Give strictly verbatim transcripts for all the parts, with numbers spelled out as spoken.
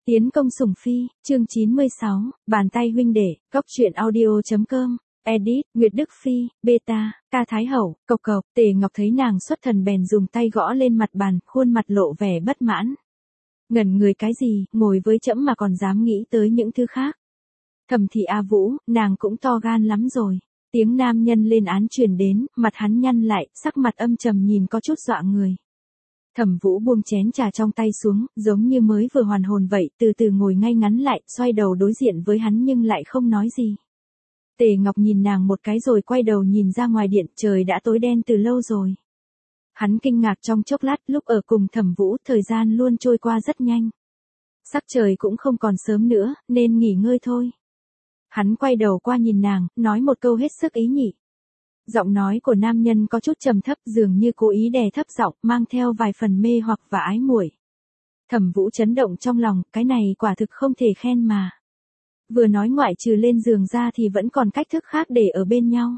Tiến công sủng phi, chương chín mươi sáu, bàn tay huynh đệ, góc truyện audio.com, edit, Nguyệt Đức Phi, beta, ca Thái Hậu, cộc cộc, Tề Ngọc thấy nàng xuất thần bèn dùng tay gõ lên mặt bàn, khuôn mặt lộ vẻ bất mãn. Ngẩn người cái gì, ngồi với trẫm mà còn dám nghĩ tới những thứ khác. Thẩm thị A Vũ, nàng cũng to gan lắm rồi. Tiếng nam nhân lên án truyền đến, mặt hắn nhăn lại, sắc mặt âm trầm nhìn có chút dọa người. Thẩm Vũ buông chén trà trong tay xuống, giống như mới vừa hoàn hồn vậy, từ từ ngồi ngay ngắn lại, xoay đầu đối diện với hắn nhưng lại không nói gì. Tề Ngọc nhìn nàng một cái rồi quay đầu nhìn ra ngoài điện, trời đã tối đen từ lâu rồi. Hắn kinh ngạc trong chốc lát, lúc ở cùng Thẩm Vũ, thời gian luôn trôi qua rất nhanh. Sắc trời cũng không còn sớm nữa, nên nghỉ ngơi thôi. Hắn quay đầu qua nhìn nàng, nói một câu hết sức ý nhị. Giọng nói của nam nhân có chút trầm thấp, dường như cố ý đè thấp giọng, mang theo vài phần mê hoặc và ái muội. Thẩm Vũ chấn động trong lòng, cái này quả thực không thể khen mà. Vừa nói ngoại trừ lên giường ra thì vẫn còn cách thức khác để ở bên nhau.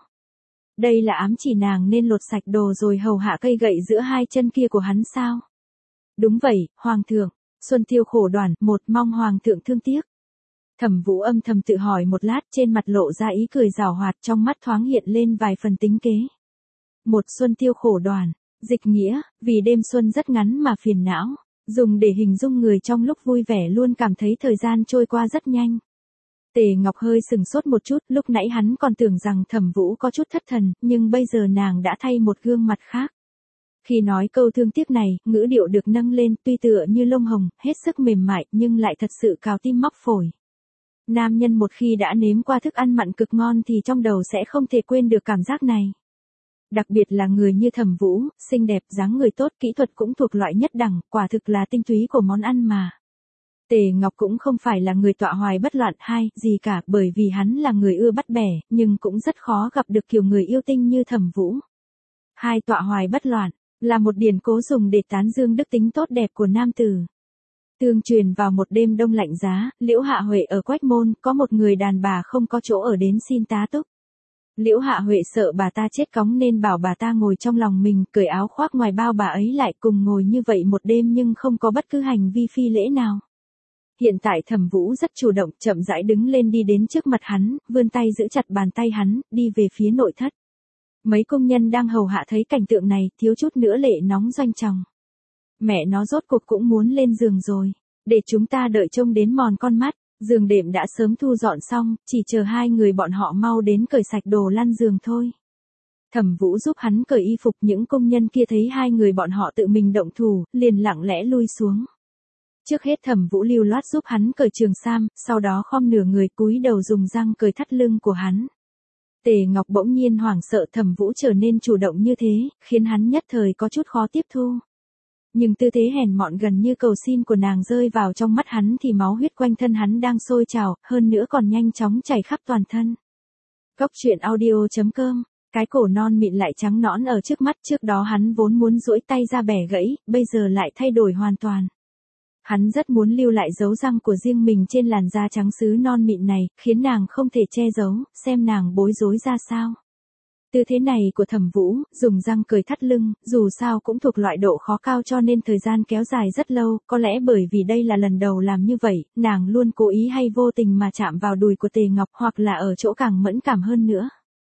Đây là ám chỉ nàng nên lột sạch đồ rồi hầu hạ cây gậy giữa hai chân kia của hắn sao? Đúng vậy, Hoàng thượng, Xuân Tiêu khổ đoản, một mong Hoàng thượng thương tiếc. Thẩm Vũ âm thầm tự hỏi một lát, trên mặt lộ ra ý cười giảo hoạt, trong mắt thoáng hiện lên vài phần tính kế. Một Xuân Tiêu khổ đoản, dịch nghĩa, vì đêm xuân rất ngắn mà phiền não, dùng để hình dung người trong lúc vui vẻ luôn cảm thấy thời gian trôi qua rất nhanh. Tề Ngọc hơi sừng sốt một chút, lúc nãy hắn còn tưởng rằng Thẩm Vũ có chút thất thần, nhưng bây giờ nàng đã thay một gương mặt khác. Khi nói câu thương tiếc này, ngữ điệu được nâng lên, tuy tựa như lông hồng, hết sức mềm mại, nhưng lại thật sự cào tim móc phổi. Nam nhân một khi đã nếm qua thức ăn mặn cực ngon thì trong đầu sẽ không thể quên được cảm giác này. Đặc biệt là người như Thẩm Vũ, xinh đẹp, dáng người tốt, kỹ thuật cũng thuộc loại nhất đẳng, quả thực là tinh túy của món ăn mà. Tề Ngọc cũng không phải là người tọa hoài bất loạn hay gì cả, bởi vì hắn là người ưa bắt bẻ, nhưng cũng rất khó gặp được kiểu người yêu tinh như Thẩm Vũ. Hai tọa hoài bất loạn, là một điển cố dùng để tán dương đức tính tốt đẹp của nam tử. Tương truyền vào một đêm đông lạnh giá, Liễu Hạ Huệ ở Quách Môn, có một người đàn bà không có chỗ ở đến xin tá túc. Liễu Hạ Huệ sợ bà ta chết cóng nên bảo bà ta ngồi trong lòng mình, cởi áo khoác ngoài bao bà ấy lại, cùng ngồi như vậy một đêm nhưng không có bất cứ hành vi phi lễ nào. Hiện tại Thẩm Vũ rất chủ động, chậm rãi đứng lên đi đến trước mặt hắn, vươn tay giữ chặt bàn tay hắn, đi về phía nội thất. Mấy công nhân đang hầu hạ thấy cảnh tượng này, thiếu chút nữa lệ nóng doanh tròng. Mẹ nó rốt cuộc cũng muốn lên giường rồi, để chúng ta đợi trông đến mòn con mắt. Giường đệm đã sớm thu dọn xong, chỉ chờ hai người bọn họ mau đến cởi sạch đồ lăn giường thôi. Thẩm Vũ giúp hắn cởi y phục, những công nhân kia thấy hai người bọn họ tự mình động thủ, liền lặng lẽ lui xuống. Trước hết Thẩm Vũ lưu loát giúp hắn cởi trường sam, sau đó khom nửa người cúi đầu dùng răng cởi thắt lưng của hắn. Tề Ngọc bỗng nhiên hoảng sợ Thẩm Vũ trở nên chủ động như thế, khiến hắn nhất thời có chút khó tiếp thu. Nhưng tư thế hèn mọn gần như cầu xin của nàng rơi vào trong mắt hắn thì máu huyết quanh thân hắn đang sôi trào, hơn nữa còn nhanh chóng chảy khắp toàn thân. Góc truyện audio.com, cái cổ non mịn lại trắng nõn ở trước mắt, trước đó hắn vốn muốn duỗi tay ra bẻ gãy, bây giờ lại thay đổi hoàn toàn. Hắn rất muốn lưu lại dấu răng của riêng mình trên làn da trắng sứ non mịn này, khiến nàng không thể che giấu, xem nàng bối rối ra sao. Tư thế này của Thẩm Vũ, dùng răng cởi thắt lưng, dù sao cũng thuộc loại độ khó cao cho nên thời gian kéo dài rất lâu, có lẽ bởi vì đây là lần đầu làm như vậy, nàng luôn cố ý hay vô tình mà chạm vào đùi của Tề Ngọc hoặc là ở chỗ càng mẫn cảm hơn nữa.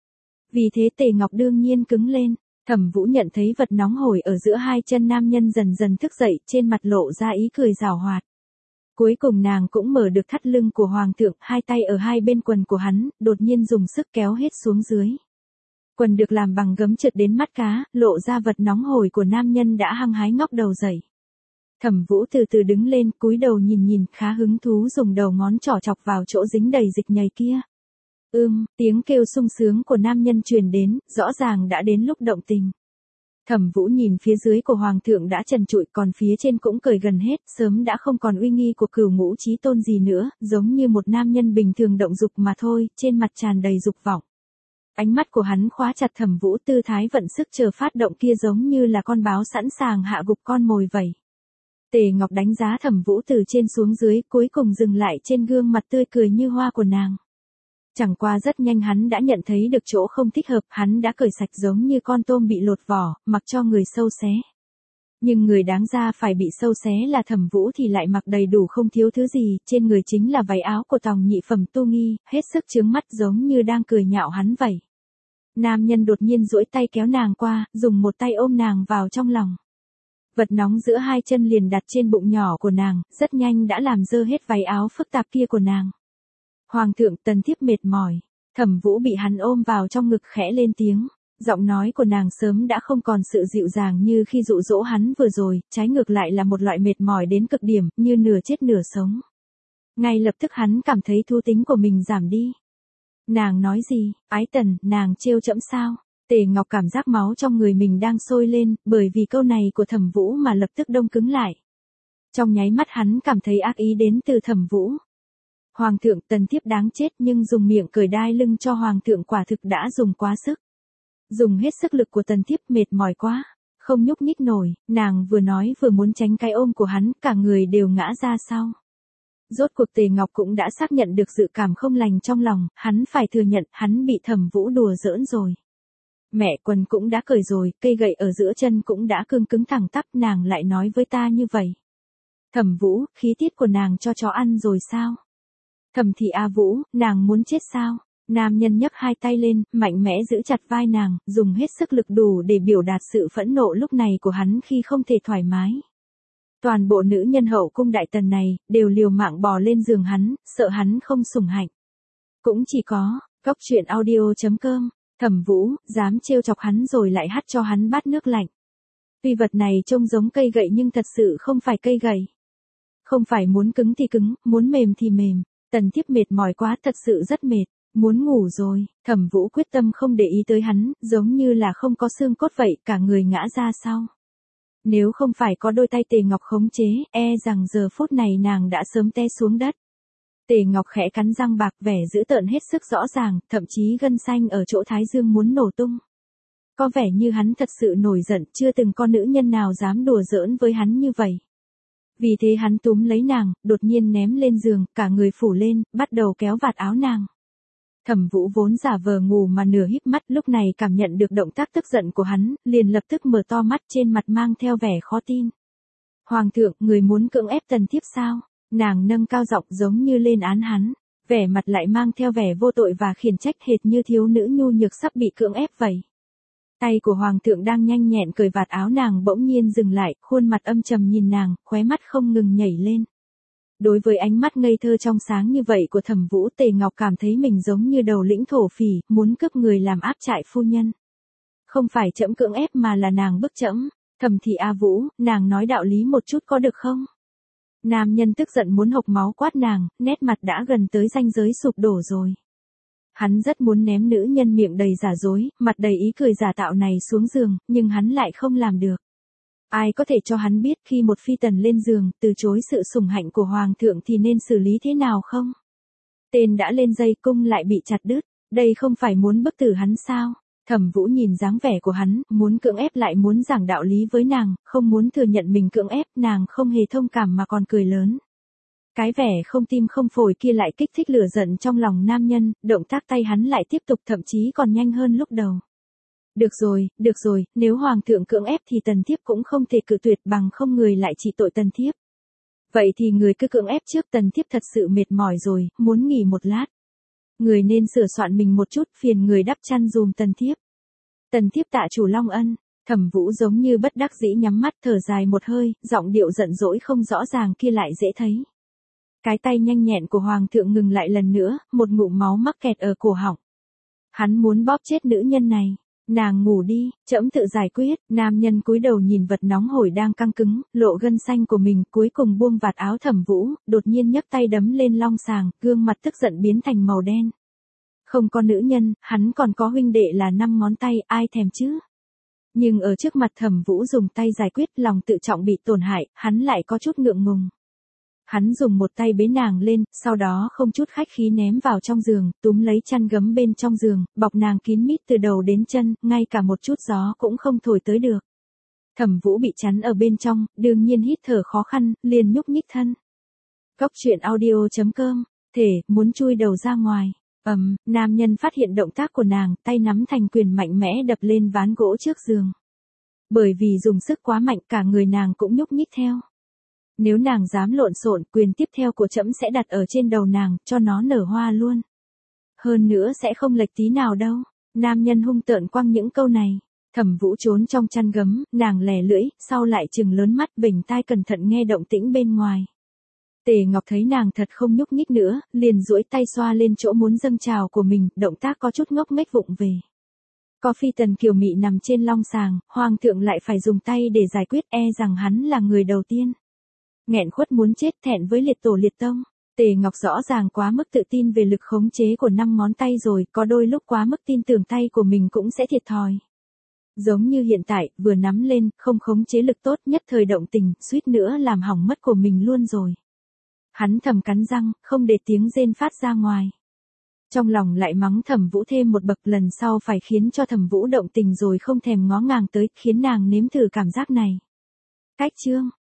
Vì thế Tề Ngọc đương nhiên cứng lên, Thẩm Vũ nhận thấy vật nóng hổi ở giữa hai chân nam nhân dần dần thức dậy, trên mặt lộ ra ý cười giảo hoạt. Cuối cùng nàng cũng mở được thắt lưng của Hoàng thượng, hai tay ở hai bên quần của hắn, đột nhiên dùng sức kéo hết xuống dưới. Quần được làm bằng gấm trượt đến mắt cá, lộ ra vật nóng hổi của nam nhân đã hăng hái ngóc đầu dậy. Thẩm Vũ từ từ đứng lên, cúi đầu nhìn nhìn, khá hứng thú dùng đầu ngón trỏ chọc vào chỗ dính đầy dịch nhầy kia. Ưm, tiếng kêu sung sướng của nam nhân truyền đến, rõ ràng đã đến lúc động tình. Thẩm Vũ nhìn phía dưới của Hoàng thượng đã trần trụi, còn phía trên cũng cởi gần hết, sớm đã không còn uy nghi của cửu ngũ chí tôn gì nữa, giống như một nam nhân bình thường động dục mà thôi, trên mặt tràn đầy dục vọng. Ánh mắt của hắn khóa chặt Thẩm Vũ, tư thái vận sức chờ phát động kia giống như là con báo sẵn sàng hạ gục con mồi vậy. Tề Ngọc đánh giá Thẩm Vũ từ trên xuống dưới, cuối cùng dừng lại trên gương mặt tươi cười như hoa của nàng. Chẳng qua rất nhanh hắn đã nhận thấy được chỗ không thích hợp, hắn đã cởi sạch giống như con tôm bị lột vỏ, mặc cho người sâu xé. Nhưng người đáng ra phải bị sâu xé là Thẩm Vũ thì lại mặc đầy đủ không thiếu thứ gì, trên người chính là váy áo của tòng nhị phẩm tu nghi, hết sức chướng mắt giống như đang cười nhạo hắn vậy. Nam nhân đột nhiên duỗi tay kéo nàng qua, dùng một tay ôm nàng vào trong lòng. Vật nóng giữa hai chân liền đặt trên bụng nhỏ của nàng, rất nhanh đã làm dơ hết váy áo phức tạp kia của nàng. Hoàng thượng, Tần thiếp mệt mỏi. Thẩm Vũ bị hắn ôm vào trong ngực khẽ lên tiếng. Giọng nói của nàng sớm đã không còn sự dịu dàng như khi dụ dỗ hắn vừa rồi, trái ngược lại là một loại mệt mỏi đến cực điểm, như nửa chết nửa sống. Ngay lập tức hắn cảm thấy thú tính của mình giảm đi. Nàng nói gì, ái Tần, nàng trêu chẫm sao? Tề Ngọc cảm giác máu trong người mình đang sôi lên, bởi vì câu này của Thẩm Vũ mà lập tức đông cứng lại. Trong nháy mắt hắn cảm thấy ác ý đến từ Thẩm Vũ. Hoàng thượng, Tần thiếp đáng chết nhưng dùng miệng cởi đai lưng cho Hoàng thượng quả thực đã dùng quá sức. Dùng hết sức lực của Tần thiếp mệt mỏi quá, không nhúc nhích nổi, nàng vừa nói vừa muốn tránh cái ôm của hắn, cả người đều ngã ra sau. Rốt cuộc Tề Ngọc cũng đã xác nhận được dự cảm không lành trong lòng, hắn phải thừa nhận hắn bị Thẩm Vũ đùa giỡn rồi. Mẹ, quần cũng đã cởi rồi, cây gậy ở giữa chân cũng đã cương cứng thẳng tắp, nàng lại nói với ta như vậy. Thẩm Vũ, khí tiết của nàng cho chó ăn rồi sao? Thẩm thị A Vũ, nàng muốn chết sao? Nam nhân nhấc hai tay lên, mạnh mẽ giữ chặt vai nàng, dùng hết sức lực đủ để biểu đạt sự phẫn nộ lúc này của hắn khi không thể thoải mái. Toàn bộ nữ nhân hậu cung đại tần này, đều liều mạng bò lên giường hắn, sợ hắn không sủng hạnh. Cũng chỉ có, Cóc Truyện Audio chấm com, Thẩm Vũ, dám trêu chọc hắn rồi lại hắt cho hắn bát nước lạnh. Tuy vật này trông giống cây gậy nhưng thật sự không phải cây gậy. Không phải muốn cứng thì cứng, muốn mềm thì mềm, Tần thiếp mệt mỏi quá, thật sự rất mệt. Muốn ngủ rồi, Thẩm Vũ quyết tâm không để ý tới hắn, giống như là không có xương cốt vậy, cả người ngã ra sau. Nếu không phải có đôi tay Tề Ngọc khống chế, e rằng giờ phút này nàng đã sớm té xuống đất. Tề Ngọc khẽ cắn răng bạc, vẻ dữ tợn hết sức rõ ràng, thậm chí gân xanh ở chỗ thái dương muốn nổ tung. Có vẻ như hắn thật sự nổi giận, chưa từng có nữ nhân nào dám đùa giỡn với hắn như vậy. Vì thế hắn túm lấy nàng, đột nhiên ném lên giường, cả người phủ lên, bắt đầu kéo vạt áo nàng. Thẩm Vũ vốn giả vờ ngủ mà nửa híp mắt, lúc này cảm nhận được động tác tức giận của hắn, liền lập tức mở to mắt, trên mặt mang theo vẻ khó tin. Hoàng thượng, người muốn cưỡng ép Tần thiếp sao? Nàng nâng cao giọng giống như lên án hắn, vẻ mặt lại mang theo vẻ vô tội và khiển trách, hệt như thiếu nữ nhu nhược sắp bị cưỡng ép vậy. Tay của Hoàng thượng đang nhanh nhẹn cởi vạt áo nàng bỗng nhiên dừng lại, khuôn mặt âm trầm nhìn nàng, khóe mắt không ngừng nhảy lên. Đối với ánh mắt ngây thơ trong sáng như vậy của Thẩm Vũ, Tề Ngọc cảm thấy mình giống như đầu lĩnh thổ phỉ, muốn cướp người làm áp trại phu nhân. Không phải trẫm cưỡng ép mà là nàng bức trẫm. Thẩm thị A Vũ, nàng nói đạo lý một chút có được không? Nam nhân tức giận muốn hộc máu quát nàng, nét mặt đã gần tới ranh giới sụp đổ rồi. Hắn rất muốn ném nữ nhân miệng đầy giả dối, mặt đầy ý cười giả tạo này xuống giường, nhưng hắn lại không làm được. Ai có thể cho hắn biết khi một phi tần lên giường, từ chối sự sủng hạnh của Hoàng thượng thì nên xử lý thế nào không? Tên đã lên dây, cung lại bị chặt đứt, đây không phải muốn bức tử hắn sao? Thẩm Vũ nhìn dáng vẻ của hắn, muốn cưỡng ép lại muốn giảng đạo lý với nàng, không muốn thừa nhận mình cưỡng ép, nàng không hề thông cảm mà còn cười lớn. Cái vẻ không tim không phổi kia lại kích thích lửa giận trong lòng nam nhân, động tác tay hắn lại tiếp tục, thậm chí còn nhanh hơn lúc đầu. Được rồi, được rồi, nếu Hoàng thượng cưỡng ép thì Tần thiếp cũng không thể cự tuyệt, bằng không người lại trị tội Tần thiếp. Vậy thì người cứ cưỡng ép trước, Tần thiếp thật sự mệt mỏi rồi, muốn nghỉ một lát. Người nên sửa soạn mình một chút, phiền người đắp chăn dùm Tần thiếp. Tần thiếp tạ chủ long ân. Thẩm Vũ giống như bất đắc dĩ nhắm mắt thở dài một hơi, giọng điệu giận dỗi không rõ ràng kia lại dễ thấy. Cái tay nhanh nhẹn của Hoàng thượng ngừng lại lần nữa, một ngụm máu mắc kẹt ở cổ họng. Hắn muốn bóp chết nữ nhân này. Nàng ngủ đi, trẫm tự giải quyết. Nam nhân cúi đầu nhìn vật nóng hổi đang căng cứng, lộ gân xanh của mình, cuối cùng buông vạt áo Thẩm Vũ, đột nhiên nhấc tay đấm lên long sàng, gương mặt tức giận biến thành màu đen. Không có nữ nhân, hắn còn có huynh đệ là năm ngón tay, ai thèm chứ? Nhưng ở trước mặt Thẩm Vũ dùng tay giải quyết, lòng tự trọng bị tổn hại, hắn lại có chút ngượng ngùng. Hắn dùng một tay bế nàng lên, sau đó không chút khách khí ném vào trong giường, túm lấy chăn gấm bên trong giường, bọc nàng kín mít từ đầu đến chân, ngay cả một chút gió cũng không thổi tới được. Thẩm Vũ bị chắn ở bên trong, đương nhiên hít thở khó khăn, liền nhúc nhích thân. Cóc Truyện Audio chấm com, thể, muốn chui đầu ra ngoài. Ầm, um, nam nhân phát hiện động tác của nàng, tay nắm thành quyền mạnh mẽ đập lên ván gỗ trước giường. Bởi vì dùng sức quá mạnh cả người nàng cũng nhúc nhích theo. Nếu nàng dám lộn xộn, quyền tiếp theo của trẫm sẽ đặt ở trên đầu nàng, cho nó nở hoa luôn. Hơn nữa sẽ không lệch tí nào đâu. Nam nhân hung tợn quăng những câu này. Thẩm Vũ trốn trong chăn gấm, nàng lẻ lưỡi, sau lại trừng lớn mắt bình tai cẩn thận nghe động tĩnh bên ngoài. Tề Ngọc thấy nàng thật không nhúc nhích nữa, liền duỗi tay xoa lên chỗ muốn dâng trào của mình, động tác có chút ngốc nghếch vụng về. Có Phi Tần kiều mị nằm trên long sàng, hoàng thượng lại phải dùng tay để giải quyết, e rằng hắn là người đầu tiên. Nghẹn khuất muốn chết, thẹn với liệt tổ liệt tông. Tề Ngọc rõ ràng quá mức tự tin về lực khống chế của năm ngón tay rồi, có đôi lúc quá mức tin tưởng tay của mình cũng sẽ thiệt thòi. Giống như hiện tại, vừa nắm lên, không khống chế lực tốt, nhất thời động tình, suýt nữa làm hỏng mất của mình luôn rồi. Hắn thầm cắn răng, không để tiếng rên phát ra ngoài. Trong lòng lại mắng Thẩm Vũ thêm một bậc, lần sau phải khiến cho Thẩm Vũ động tình rồi không thèm ngó ngàng tới, khiến nàng nếm thử cảm giác này. Cách chương